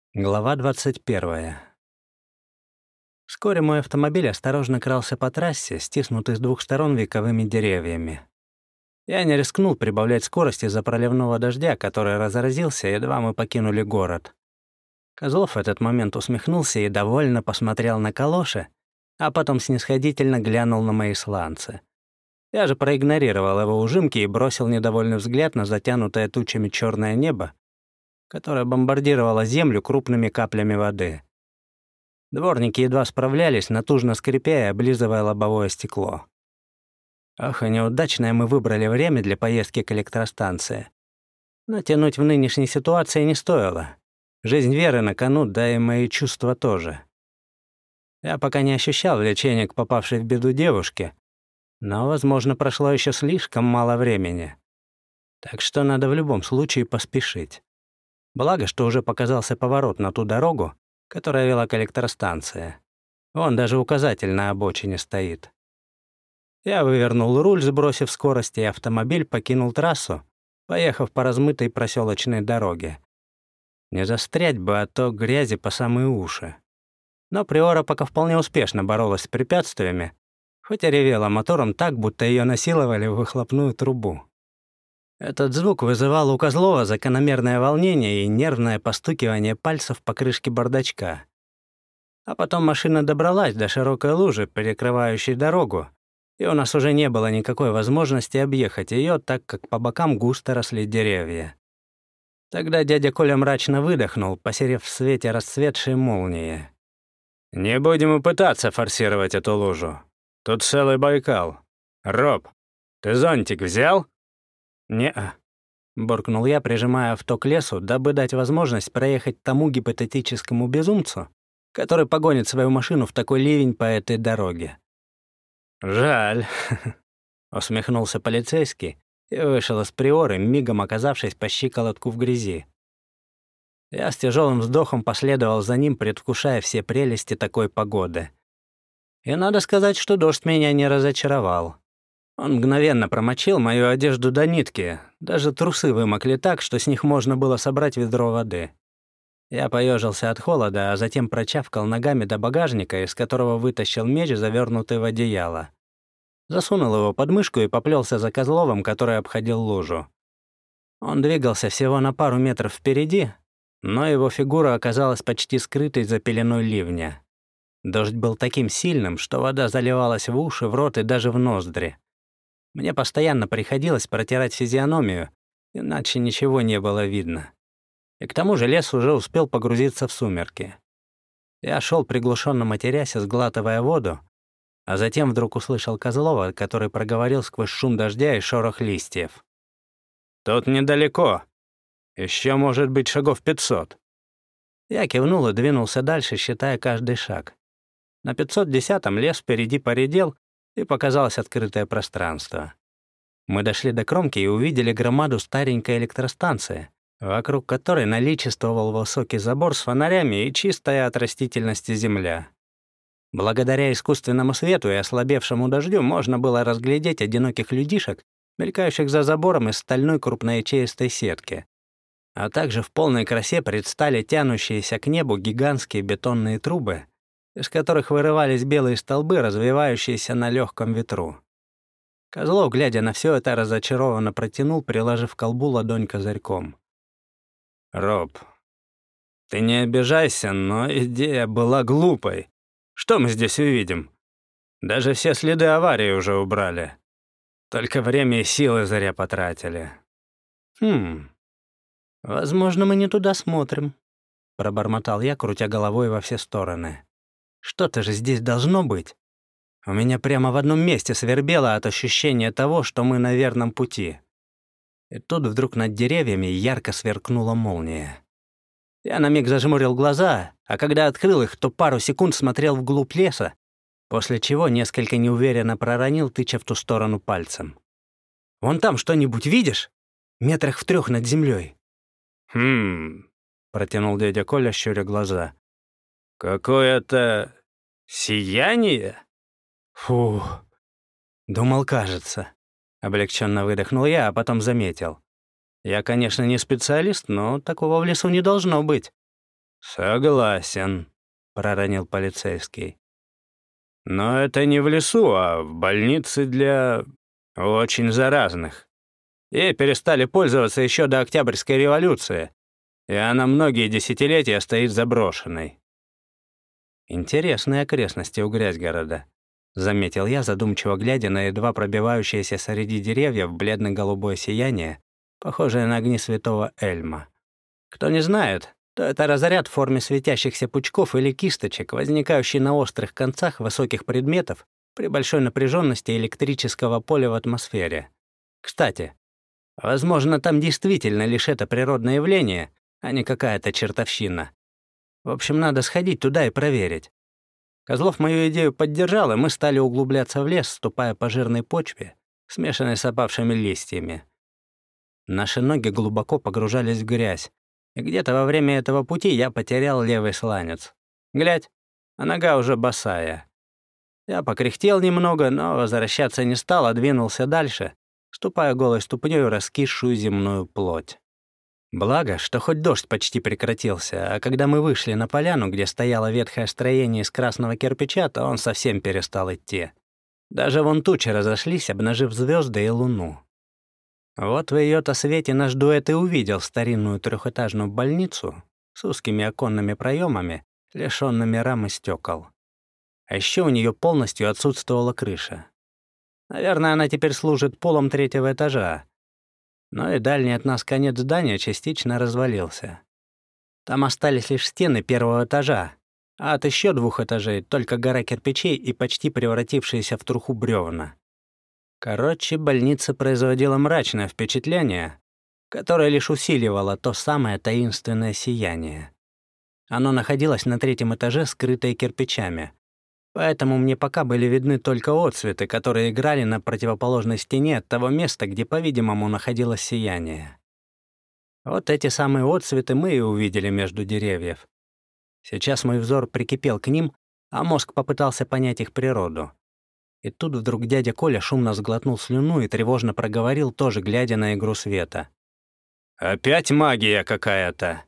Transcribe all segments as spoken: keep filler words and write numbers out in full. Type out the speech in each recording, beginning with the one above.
Глава двадцать первая. Вскоре мой автомобиль осторожно крался по трассе, стиснутый с двух сторон вековыми деревьями. Я не рискнул прибавлять скорость из-за проливного дождя, который разразился, едва мы покинули город. Козлов в этот момент усмехнулся и довольно посмотрел на калоши, а потом снисходительно глянул на мои сланцы. Я же проигнорировал его ужимки и бросил недовольный взгляд на затянутое тучами черное небо, которая бомбардировала землю крупными каплями воды. Дворники едва справлялись, натужно скрипя и облизывая лобовое стекло. Ох, и неудачное мы выбрали время для поездки к электростанции. Но тянуть в нынешней ситуации не стоило. Жизнь Веры на кону, да и мои чувства тоже. Я пока не ощущал влечения к попавшей в беду девушке, но, возможно, прошло еще слишком мало времени. Так что надо в любом случае поспешить. Благо, что уже показался поворот на ту дорогу, которая вела к электростанции. Вон даже указатель на обочине стоит. Я вывернул руль, сбросив скорость, и автомобиль покинул трассу, поехав по размытой проселочной дороге. Не застрять бы, а то грязи по самые уши. Но Приора пока вполне успешно боролась с препятствиями, хоть и ревела мотором так, будто ее насиловали в выхлопную трубу. Этот звук вызывал у Козлова закономерное волнение и нервное постукивание пальцев по крышке бардачка. А потом машина добралась до широкой лужи, перекрывающей дорогу, и у нас уже не было никакой возможности объехать ее, так как по бокам густо росли деревья. Тогда дядя Коля мрачно выдохнул, посерев в свете расцветшей молнии. «Не будем и пытаться форсировать эту лужу. Тут целый Байкал. Роб, ты зонтик взял?» «Не-а», — буркнул я, прижимая авто к лесу, дабы дать возможность проехать тому гипотетическому безумцу, который погонит свою машину в такой ливень по этой дороге. «Жаль», — усмехнулся полицейский и вышел из Приоры, мигом оказавшись по щиколотку в грязи. Я с тяжелым вздохом последовал за ним, предвкушая все прелести такой погоды. И надо сказать, что дождь меня не разочаровал. Он мгновенно промочил мою одежду до нитки, даже трусы вымокли так, что с них можно было собрать ведро воды. Я поежился от холода, а затем прочавкал ногами до багажника, из которого вытащил меч, завернутый в одеяло. Засунул его под мышку и поплелся за Козловым, который обходил лужу. Он двигался всего на пару метров впереди, но его фигура оказалась почти скрытой за пеленой ливня. Дождь был таким сильным, что вода заливалась в уши, в рот и даже в ноздри. Мне постоянно приходилось протирать физиономию, иначе ничего не было видно. И к тому же лес уже успел погрузиться в сумерки. Я шел приглушенно матерясь, сглатывая воду, а затем вдруг услышал Козлова, который проговорил сквозь шум дождя и шорох листьев. «Тут недалеко. Еще может быть шагов пятьсот». Я кивнул и двинулся дальше, считая каждый шаг. На пятьсот десятом лес впереди поредел, и показалось открытое пространство. Мы дошли до кромки и увидели громаду старенькой электростанции, вокруг которой наличествовал высокий забор с фонарями и чистая от растительности земля. Благодаря искусственному свету и ослабевшему дождю можно было разглядеть одиноких людишек, мелькающих за забором из стальной крупноячеистой сетки. А также в полной красе предстали тянущиеся к небу гигантские бетонные трубы, из которых вырывались белые столбы, развивающиеся на легком ветру. Козлов, глядя на все это, разочарованно протянул, приложив к колбу ладонь козырьком. «Роб, ты не обижайся, но идея была глупой. Что мы здесь увидим? Даже все следы аварии уже убрали. Только время и силы зря потратили». «Хм, возможно, мы не туда смотрим», — пробормотал я, крутя головой во все стороны. «Что-то же здесь должно быть. У меня прямо в одном месте свербело от ощущения того, что мы на верном пути». И тут вдруг над деревьями ярко сверкнула молния. Я на миг зажмурил глаза, а когда открыл их, то пару секунд смотрел вглубь леса, после чего несколько неуверенно проронил, тыча в ту сторону пальцем. «Вон там что-нибудь видишь? Метрах в трех над землей». «Хм...» — протянул дядя Коля, щуря глаза. «Какое-то сияние?» «Фу, думал, кажется». Облегченно выдохнул я, а потом заметил. «Я, конечно, не специалист, но такого в лесу не должно быть. «Согласен», — проронил полицейский. «Но это не в лесу, а в больнице для очень заразных. Ей перестали пользоваться еще до Октябрьской революции, и она многие десятилетия стоит заброшенной». «Интересные окрестности у Грязьгорода», — заметил я, задумчиво глядя на едва пробивающееся среди деревьев бледно-голубое сияние, похожее на огни святого Эльма. Кто не знает, то это разряд в форме светящихся пучков или кисточек, возникающий на острых концах высоких предметов при большой напряженности электрического поля в атмосфере. Кстати, возможно, там действительно лишь это природное явление, а не какая-то чертовщина. В общем, надо сходить туда и проверить. Козлов мою идею поддержал, и мы стали углубляться в лес, ступая по жирной почве, смешанной с опавшими листьями. Наши ноги глубоко погружались в грязь, и где-то во время этого пути я потерял левый сланец. Глядь, а нога уже босая. Я покряхтел немного, но возвращаться не стал, а двинулся дальше, ступая голой ступнёй в раскисшую земную плоть. Благо, что хоть дождь почти прекратился, а когда мы вышли на поляну, где стояло ветхое строение из красного кирпича, то он совсем перестал идти. Даже вон тучи разошлись, обнажив звезды и луну. Вот в её-то свете наш дуэт и увидел старинную трехэтажную больницу с узкими оконными проемами, лишёнными рам и стёкол. А ещё у неё полностью отсутствовала крыша. Наверное, она теперь служит полом третьего этажа. Но и дальний от нас конец здания частично развалился. Там остались лишь стены первого этажа, а от ещё двух этажей только гора кирпичей и почти превратившиеся в труху бревна. Короче, больница производила мрачное впечатление, которое лишь усиливало то самое таинственное сияние. Оно находилось на третьем этаже, скрытое кирпичами, поэтому мне пока были видны только отсветы, которые играли на противоположной стене от того места, где, по-видимому, находилось сияние. Вот эти самые отсветы мы и увидели между деревьев. Сейчас мой взор прикипел к ним, а мозг попытался понять их природу. И тут вдруг дядя Коля шумно сглотнул слюну и тревожно проговорил, тоже глядя на игру света. «Опять магия какая-то!»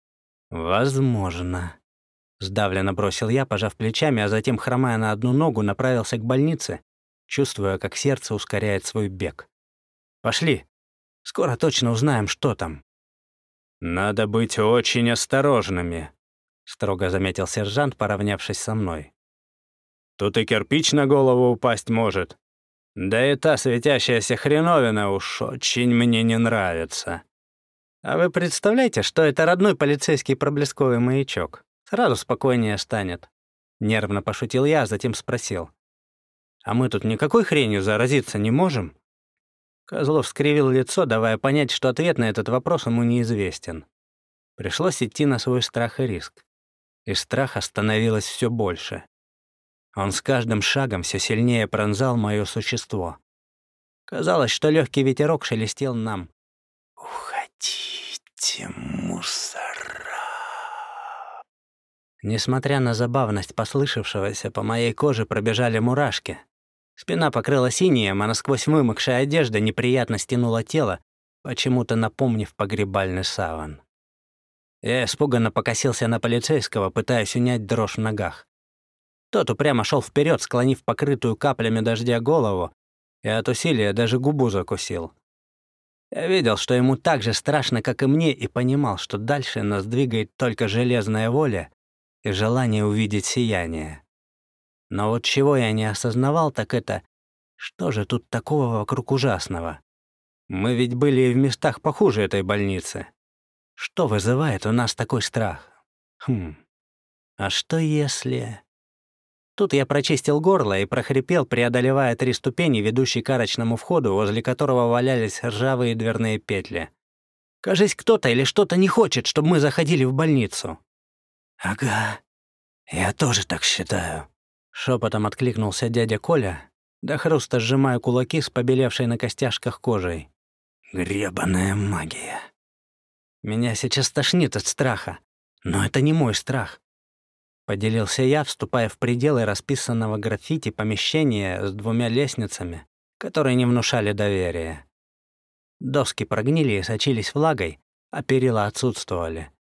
«Возможно», — сдавленно бросил я, пожав плечами, а затем, хромая на одну ногу, направился к больнице, чувствуя, как сердце ускоряет свой бег. «Пошли. Скоро точно узнаем, что там». «Надо быть очень осторожными», — строго заметил сержант, поравнявшись со мной. «Тут и кирпич на голову упасть может. Да и та светящаяся хреновина уж очень мне не нравится». «А вы представляете, что это родной полицейский проблесковый маячок? Сразу спокойнее станет». Нервно пошутил я, а затем спросил. «А мы тут никакой хренью заразиться не можем?» Козлов скривил лицо, давая понять, что ответ на этот вопрос ему неизвестен. Пришлось идти на свой страх и риск. И страха становилось все больше. Он с каждым шагом все сильнее пронзал мое существо. Казалось, что легкий ветерок шелестел нам. «Уходите, мусора!» Несмотря на забавность послышавшегося, по моей коже пробежали мурашки. Спина покрылась инеем, а насквозь вымокшая одежда неприятно стянула тело, почему-то напомнив погребальный саван. Я испуганно покосился на полицейского, пытаясь унять дрожь в ногах. Тот упрямо шел вперед, склонив покрытую каплями дождя голову, и от усилия даже губу закусил. Я видел, что ему так же страшно, как и мне, и понимал, что дальше нас двигает только железная воля и желание увидеть сияние. Но вот чего я не осознавал, так это, что же тут такого вокруг ужасного? Мы ведь были и в местах похуже этой больницы. Что вызывает у нас такой страх? Хм, а что если... Тут я прочистил горло и прохрипел, преодолевая три ступени, ведущие к арочному входу, возле которого валялись ржавые дверные петли. Кажись, кто-то или что-то не хочет, чтобы мы заходили в больницу. «Ага, я тоже так считаю», — шепотом откликнулся дядя Коля, до хруста сжимая кулаки с побелевшей на костяшках кожей. «Гребаная магия. Меня сейчас тошнит от страха, но это не мой страх». Поделился я, вступая в пределы расписанного граффити помещения с двумя лестницами, которые не внушали доверия. Доски прогнили и сочились влагой, а перила отсутствовали.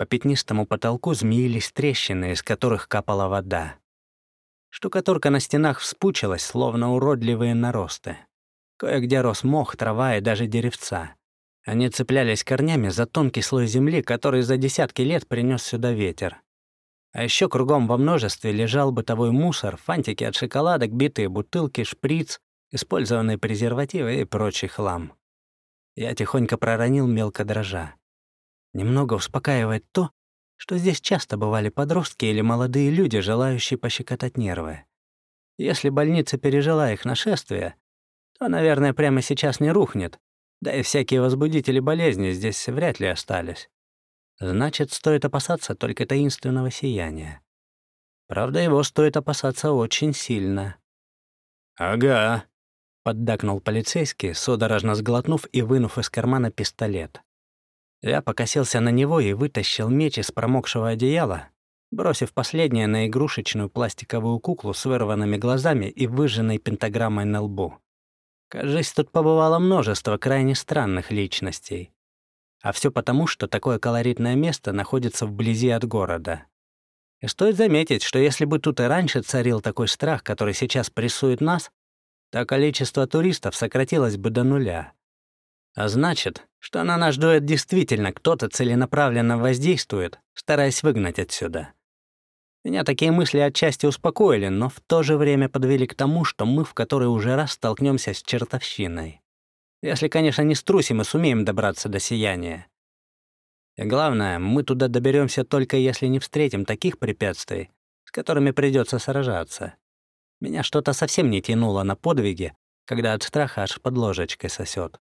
По пятнистому потолку змеились трещины, из которых капала вода. Штукатурка на стенах вспучилась, словно уродливые наросты. Кое-где рос мох, трава и даже деревца. Они цеплялись корнями за тонкий слой земли, который за десятки лет принес сюда ветер. А еще кругом во множестве лежал бытовой мусор, фантики от шоколадок, битые бутылки, шприц, использованные презервативы и прочий хлам. Я тихонько проронил, мелко дрожа. Немного успокаивает то, что здесь часто бывали подростки или молодые люди, желающие пощекотать нервы. Если больница пережила их нашествие, то, наверное, прямо сейчас не рухнет, да и всякие возбудители болезни здесь вряд ли остались. Значит, стоит опасаться только таинственного сияния. Правда, его стоит опасаться очень сильно. «Ага», — поддакнул полицейский, судорожно сглотнув и вынув из кармана пистолет. Я покосился на него и вытащил меч из промокшего одеяла, бросив последнее на игрушечную пластиковую куклу с вырванными глазами и выжженной пентаграммой на лбу. Кажись, тут побывало множество крайне странных личностей. А все потому, что такое колоритное место находится вблизи от города. И стоит заметить, что если бы тут и раньше царил такой страх, который сейчас прессует нас, то количество туристов сократилось бы до нуля. А значит, что на наш дуэт действительно кто-то целенаправленно воздействует, стараясь выгнать отсюда. Меня такие мысли отчасти успокоили, но в то же время подвели к тому, что мы в который уже раз столкнемся с чертовщиной. Если, конечно, не струсим и сумеем добраться до сияния. И главное, мы туда доберемся только если не встретим таких препятствий, с которыми придется сражаться. Меня что-то совсем не тянуло на подвиги, когда от страха аж под ложечкой сосет.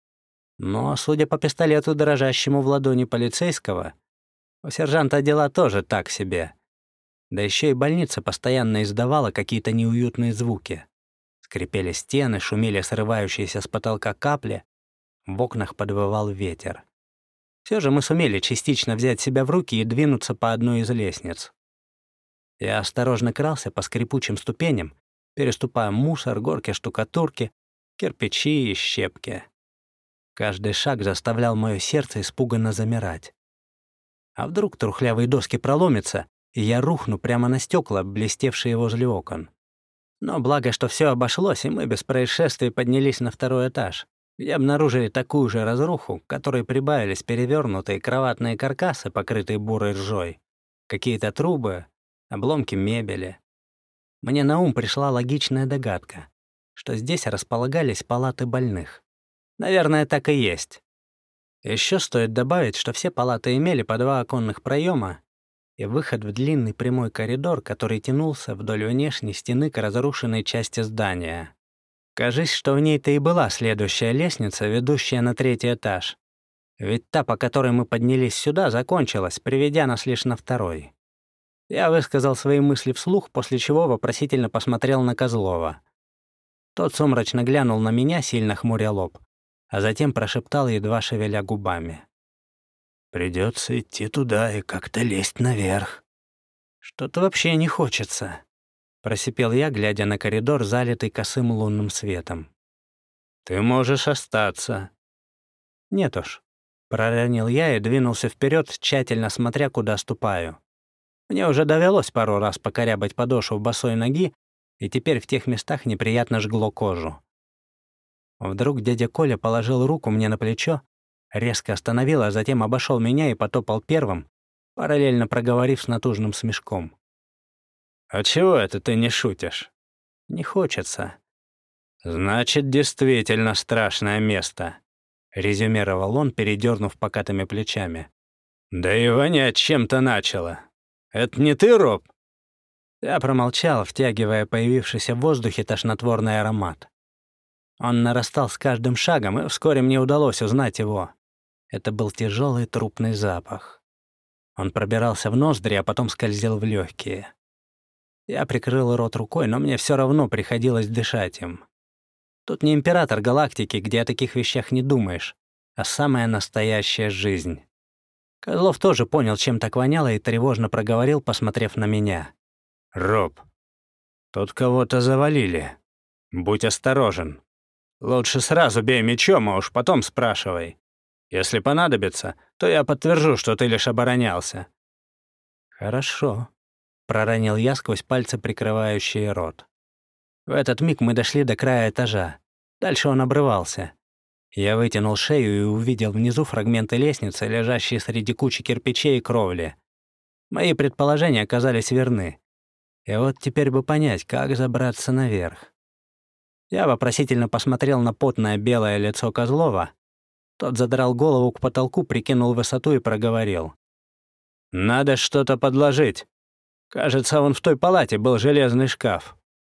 Но, судя по пистолету, дрожащему в ладони полицейского, у сержанта дела тоже так себе. Да еще и больница постоянно издавала какие-то неуютные звуки. Скрипели стены, шумели срывающиеся с потолка капли, в окнах подвывал ветер. Все же мы сумели частично взять себя в руки и двинуться по одной из лестниц. Я осторожно крался по скрипучим ступеням, переступая мусор, горки штукатурки, кирпичи и щепки. Каждый шаг заставлял мое сердце испуганно замирать. А вдруг трухлявые доски проломятся, и я рухну прямо на стекла, блестевшие возле окон. Но благо, что все обошлось, и мы без происшествий поднялись на второй этаж, где обнаружили такую же разруху, к которой прибавились перевернутые кроватные каркасы, покрытые бурой ржой, какие-то трубы, обломки мебели. Мне на ум пришла логичная догадка, что здесь располагались палаты больных. Наверное, так и есть. Еще стоит добавить, что все палаты имели по два оконных проема и выход в длинный прямой коридор, который тянулся вдоль внешней стены к разрушенной части здания. Кажись, что в ней-то и была следующая лестница, ведущая на третий этаж. Ведь та, по которой мы поднялись сюда, закончилась, приведя нас лишь на второй. Я высказал свои мысли вслух, после чего вопросительно посмотрел на Козлова. Тот сумрачно глянул на меня, сильно хмуря лоб, а затем прошептал, едва шевеля губами. «Придется идти туда и как-то лезть наверх». «Что-то вообще не хочется», — просипел я, глядя на коридор, залитый косым лунным светом. «Ты можешь остаться». «Нет уж», — проронил я и двинулся вперед, тщательно смотря, куда ступаю. Мне уже довелось пару раз покорябать подошву босой ноги, и теперь в тех местах неприятно жгло кожу. Вдруг дядя Коля положил руку мне на плечо, резко остановил, а затем обошел меня и потопал первым, параллельно проговорив с натужным смешком. «А чего это ты не шутишь?» «Не хочется». «Значит, действительно страшное место», — резюмировал он, передернув покатыми плечами. «Да и вонять чем-то начало. Это не ты, Роб?» Я промолчал, втягивая появившийся в воздухе тошнотворный аромат. Он нарастал с каждым шагом, и вскоре мне удалось узнать его. Это был тяжелый трупный запах. Он пробирался в ноздри, а потом скользил в легкие. Я прикрыл рот рукой, но мне все равно приходилось дышать им. Тут не император галактики, где о таких вещах не думаешь, а самая настоящая жизнь. Козлов тоже понял, чем так воняло, и тревожно проговорил, посмотрев на меня. «Роб, тут кого-то завалили. Будь осторожен. Лучше сразу бей мечом, а уж потом спрашивай». Если понадобится, то я подтвержу, что ты лишь оборонялся». «Хорошо», — проронил я сквозь пальцы, прикрывающие рот. В этот миг мы дошли до края этажа. Дальше он обрывался. Я вытянул шею и увидел внизу фрагменты лестницы, лежащие среди кучи кирпичей и кровли. Мои предположения оказались верны. И вот теперь бы понять, как забраться наверх. Я вопросительно посмотрел на потное белое лицо Козлова. Тот задрал голову к потолку, прикинул высоту и проговорил: «Надо что-то подложить. Кажется, вон в той палате был железный шкаф».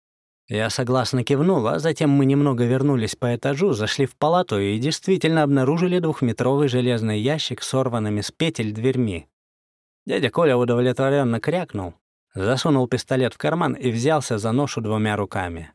Я согласно кивнул, а затем мы немного вернулись по этажу, зашли в палату и действительно обнаружили двухметровый железный ящик с сорванными с петель дверьми. Дядя Коля удовлетворенно крякнул, засунул пистолет в карман и взялся за ношу двумя руками.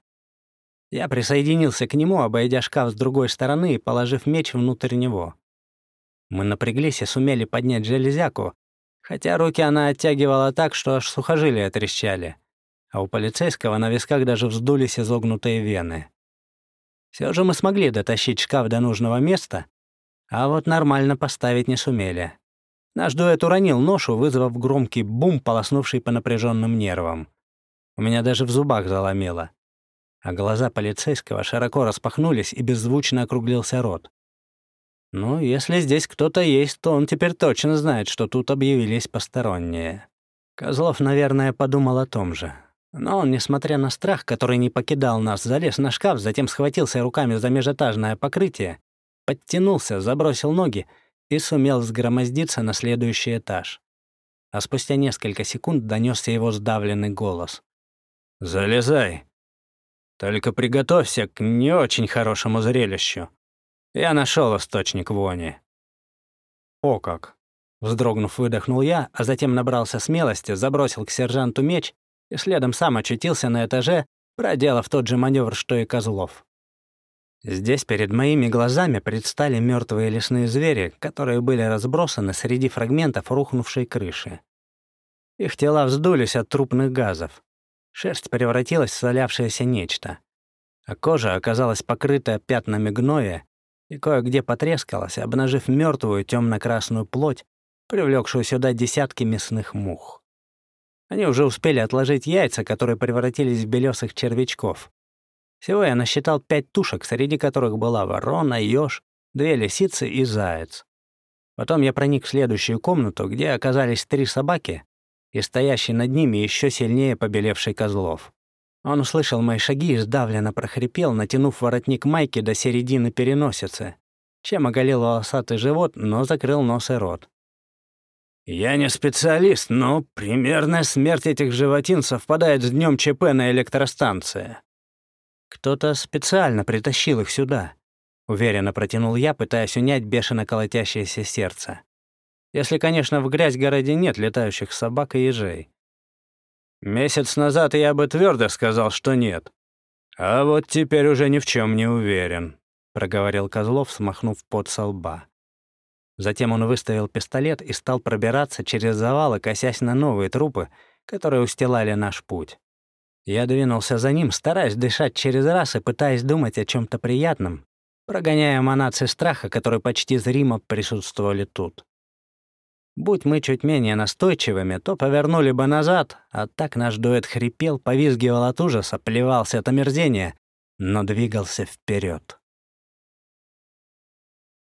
Я присоединился к нему, обойдя шкаф с другой стороны и положив меч внутрь него. Мы напряглись и сумели поднять железяку, хотя руки она оттягивала так, что аж сухожилия трещали, а у полицейского на висках даже вздулись изогнутые вены. Все же мы смогли дотащить шкаф до нужного места, а вот нормально поставить не сумели. Наш дуэт уронил ношу, вызвав громкий бум, полоснувший по напряженным нервам. У меня даже в зубах заломило. А глаза полицейского широко распахнулись, и беззвучно округлился рот. Ну, если здесь кто-то есть, то он теперь точно знает, что тут объявились посторонние. Козлов, наверное, подумал о том же. Но он, несмотря на страх, который не покидал нас, залез на шкаф, затем схватился руками за межэтажное покрытие, подтянулся, забросил ноги и сумел взгромоздиться на следующий этаж. А спустя несколько секунд донесся его сдавленный голос: «Залезай. Только приготовься к не очень хорошему зрелищу. Я нашел источник вони». «О как!» Вздрогнув, выдохнул я, а затем набрался смелости, забросил к сержанту меч и следом сам очутился на этаже, проделав тот же маневр, что и Козлов. Здесь перед моими глазами предстали мертвые лесные звери, которые были разбросаны среди фрагментов рухнувшей крыши. Их тела вздулись от трупных газов. Шерсть превратилась в свалявшееся нечто, а кожа оказалась покрыта пятнами гноя и кое-где потрескалась, обнажив мертвую темно-красную плоть, привлекшую сюда десятки мясных мух. Они уже успели отложить яйца, которые превратились в белесых червячков. Всего я насчитал пять тушек, среди которых была ворона, еж, две лисицы и заяц. Потом я проник в следующую комнату, где оказались три собаки и стоящий над ними еще сильнее побелевший Козлов. Он услышал мои шаги и сдавленно прохрипел, натянув воротник майки до середины переносицы, чем оголил волосатый живот, но закрыл нос и рот. «Я не специалист, но примерная смерть этих животин совпадает с днем ЧП на электростанции». «Кто-то специально притащил их сюда», — уверенно протянул я, пытаясь унять бешено колотящееся сердце. «Если, конечно, в Грязь-городе нет летающих собак и ежей». «Месяц назад я бы твердо сказал, что нет. А вот теперь уже ни в чем не уверен», — проговорил Козлов, смахнув пот со лба. Затем он выставил пистолет и стал пробираться через завалы, косясь на новые трупы, которые устилали наш путь. Я двинулся за ним, стараясь дышать через раз и пытаясь думать о чем то приятном, прогоняя эманации страха, которые почти зримо присутствовали тут. Будь мы чуть менее настойчивыми, то повернули бы назад, а так наш дуэт хрипел, повизгивал от ужаса, плевался от омерзения, но двигался вперед.